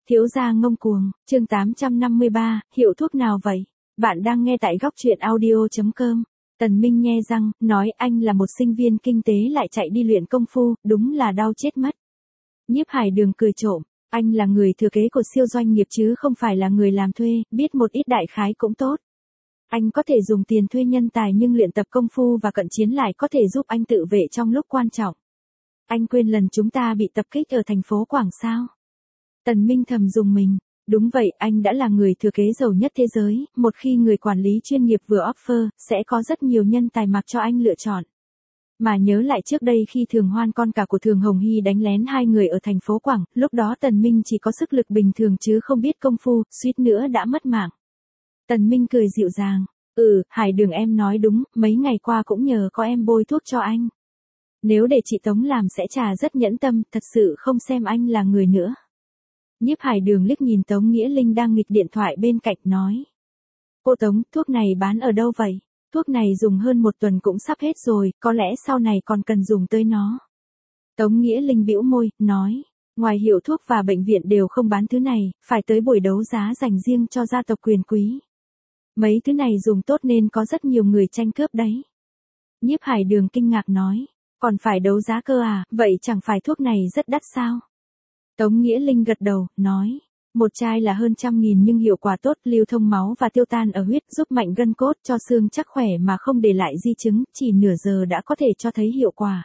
Thiếu gia ngông cuồng, chương 853, hiệu thuốc nào vậy? Bạn đang nghe tại góc truyện audio.com. Tần Minh nhe răng, nói anh là một sinh viên kinh tế lại chạy đi luyện công phu, đúng là đau chết mất. Nhiếp Hải Đường cười trộm, anh là người thừa kế của siêu doanh nghiệp chứ không phải là người làm thuê, biết một ít đại khái cũng tốt. Anh có thể dùng tiền thuê nhân tài nhưng luyện tập công phu và cận chiến lại có thể giúp anh tự vệ trong lúc quan trọng. Anh quên lần chúng ta bị tập kích ở thành phố Quảng sao? Tần Minh thầm dùng mình. Đúng vậy, anh đã là người thừa kế giàu nhất thế giới, một khi người quản lý chuyên nghiệp vừa offer, sẽ có rất nhiều nhân tài mặc cho anh lựa chọn. Mà nhớ lại trước đây khi Thường Hoan con cả của Thường Hồng Hy đánh lén hai người ở thành phố Quảng, lúc đó Tần Minh chỉ có sức lực bình thường chứ không biết công phu, suýt nữa đã mất mạng. Tần Minh cười dịu dàng, Hải Đường em nói đúng, mấy ngày qua cũng nhờ có em bôi thuốc cho anh. Nếu để chị Tống làm sẽ trà rất nhẫn tâm, thật sự không xem anh là người nữa. Nhiếp Hải Đường liếc nhìn Tống Nghĩa Linh đang nghịch điện thoại bên cạnh nói. Cô Tống, thuốc này bán ở đâu vậy? Thuốc này dùng hơn một tuần cũng sắp hết rồi, có lẽ sau này còn cần dùng tới nó. Tống Nghĩa Linh bĩu môi, nói. Ngoài hiệu thuốc và bệnh viện đều không bán thứ này, phải tới buổi đấu giá dành riêng cho gia tộc quyền quý. Mấy thứ này dùng tốt nên có rất nhiều người tranh cướp đấy. Nhiếp Hải Đường kinh ngạc nói. Còn phải đấu giá cơ à, vậy chẳng phải thuốc này rất đắt sao? Tống Nghĩa Linh gật đầu, nói. Một chai là hơn 100.000 nhưng hiệu quả tốt, lưu thông máu và tiêu tan ở huyết, giúp mạnh gân cốt, cho xương chắc khỏe mà không để lại di chứng, chỉ nửa giờ đã có thể cho thấy hiệu quả.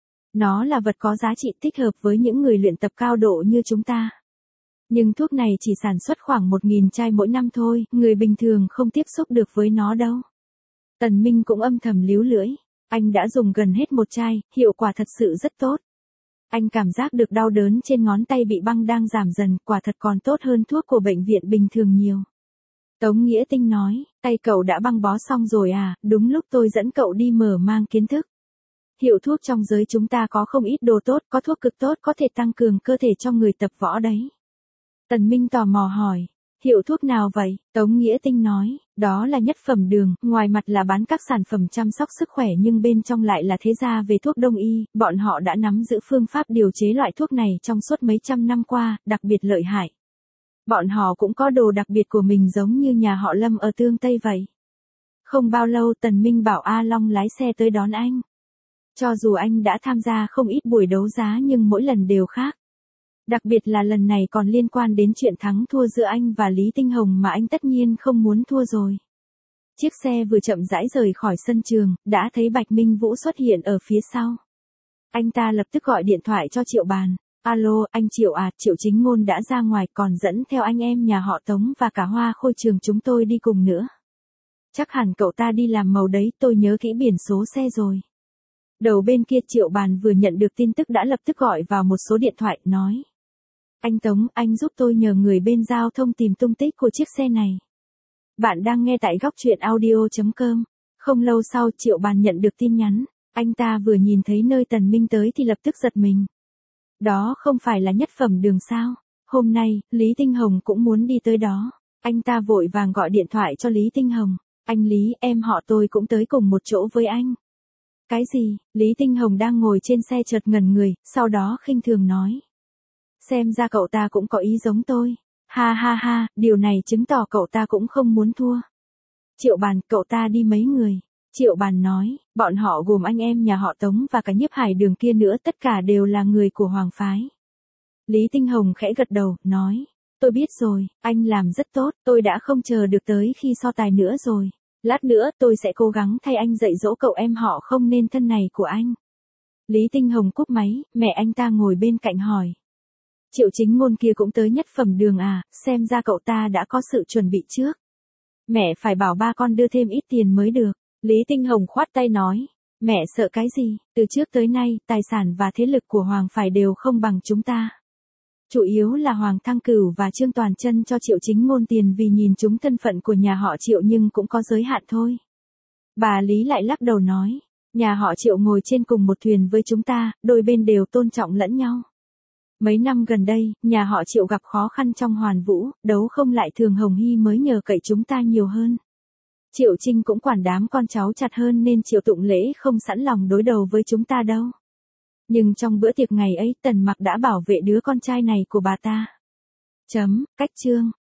Nó là vật có giá trị thích hợp với những người luyện tập cao độ như chúng ta. Nhưng thuốc này chỉ sản xuất khoảng 1.000 chai mỗi năm thôi, người bình thường không tiếp xúc được với nó đâu. Tần Minh cũng âm thầm líu lưỡi. Anh đã dùng gần hết một chai, hiệu quả thật sự rất tốt. Anh cảm giác được đau đớn trên ngón tay bị băng đang giảm dần, quả thật còn tốt hơn thuốc của bệnh viện bình thường nhiều. Tống Nghĩa Tinh nói, tay cậu đã băng bó xong rồi à, đúng lúc tôi dẫn cậu đi mở mang kiến thức. Hiệu thuốc trong giới chúng ta có không ít đồ tốt, có thuốc cực tốt có thể tăng cường cơ thể cho người tập võ đấy. Tần Minh tò mò hỏi. Hiệu thuốc nào vậy? Tống Nghĩa Tinh nói, đó là Nhất Phẩm Đường, ngoài mặt là bán các sản phẩm chăm sóc sức khỏe nhưng bên trong lại là thế gia về thuốc đông y, bọn họ đã nắm giữ phương pháp điều chế loại thuốc này trong suốt mấy trăm năm qua, đặc biệt lợi hại. Bọn họ cũng có đồ đặc biệt của mình giống như nhà họ Lâm ở Tương Tây vậy. Không bao lâu Tần Minh bảo A Long lái xe tới đón anh. Cho dù anh đã tham gia không ít buổi đấu giá nhưng mỗi lần đều khác. Đặc biệt là lần này còn liên quan đến chuyện thắng thua giữa anh và Lý Tinh Hồng mà anh tất nhiên không muốn thua rồi. Chiếc xe vừa chậm rãi rời khỏi sân trường, đã thấy Bạch Minh Vũ xuất hiện ở phía sau. Anh ta lập tức gọi điện thoại cho Triệu Bàn. Alo, anh Triệu à, Triệu Chính Ngôn đã ra ngoài còn dẫn theo anh em nhà họ Tống và cả Hoa Khôi Trường chúng tôi đi cùng nữa. Chắc hẳn cậu ta đi làm màu đấy, tôi nhớ kỹ biển số xe rồi. Đầu bên kia Triệu Bàn vừa nhận được tin tức đã lập tức gọi vào một số điện thoại, nói. Anh Tống, anh giúp tôi nhờ người bên giao thông tìm tung tích của chiếc xe này. Bạn đang nghe tại góc truyện audio.com. Không lâu sau Triệu Bàn nhận được tin nhắn. Anh ta vừa nhìn thấy nơi Tần Minh tới thì lập tức giật mình. Đó không phải là Nhất Phẩm Đường sao? Hôm nay, Lý Tinh Hồng cũng muốn đi tới đó. Anh ta vội vàng gọi điện thoại cho Lý Tinh Hồng. Anh Lý, em họ tôi cũng tới cùng một chỗ với anh. Cái gì? Lý Tinh Hồng đang ngồi trên xe chợt ngẩn người, sau đó khinh thường nói. Xem ra cậu ta cũng có ý giống tôi. Ha ha ha, điều này chứng tỏ cậu ta cũng không muốn thua. Triệu Bàn, cậu ta đi mấy người? Triệu Bàn nói, bọn họ gồm anh em nhà họ Tống và cả Nhiếp Hải Đường kia nữa, tất cả đều là người của Hoàng phái. Lý Tinh Hồng khẽ gật đầu, nói, tôi biết rồi, anh làm rất tốt, tôi đã không chờ được tới khi so tài nữa rồi. Lát nữa tôi sẽ cố gắng thay anh dạy dỗ cậu em họ không nên thân này của anh. Lý Tinh Hồng cúp máy, mẹ anh ta ngồi bên cạnh hỏi. Triệu Chính Ngôn kia cũng tới Nhất Phẩm Đường à, xem ra cậu ta đã có sự chuẩn bị trước. Mẹ phải bảo ba con đưa thêm ít tiền mới được. Lý Tinh Hồng khoát tay nói. Mẹ sợ cái gì, từ trước tới nay, tài sản và thế lực của Hoàng phải đều không bằng chúng ta. Chủ yếu là Hoàng Thăng Cửu và Trương Toàn Chân cho Triệu Chính Ngôn tiền vì nhìn chúng thân phận của nhà họ Triệu nhưng cũng có giới hạn thôi. Bà Lý lại lắc đầu nói. Nhà họ Triệu ngồi trên cùng một thuyền với chúng ta, đôi bên đều tôn trọng lẫn nhau. Mấy năm gần đây, nhà họ Triệu gặp khó khăn trong Hoàn Vũ, đấu không lại Thường Hồng Hy mới nhờ cậy chúng ta nhiều hơn. Triệu Trinh cũng quản đám con cháu chặt hơn nên Triệu Tụng Lễ không sẵn lòng đối đầu với chúng ta đâu. Nhưng trong bữa tiệc ngày ấy Tần Mặc đã bảo vệ đứa con trai này của bà ta. Chấm, cách chương.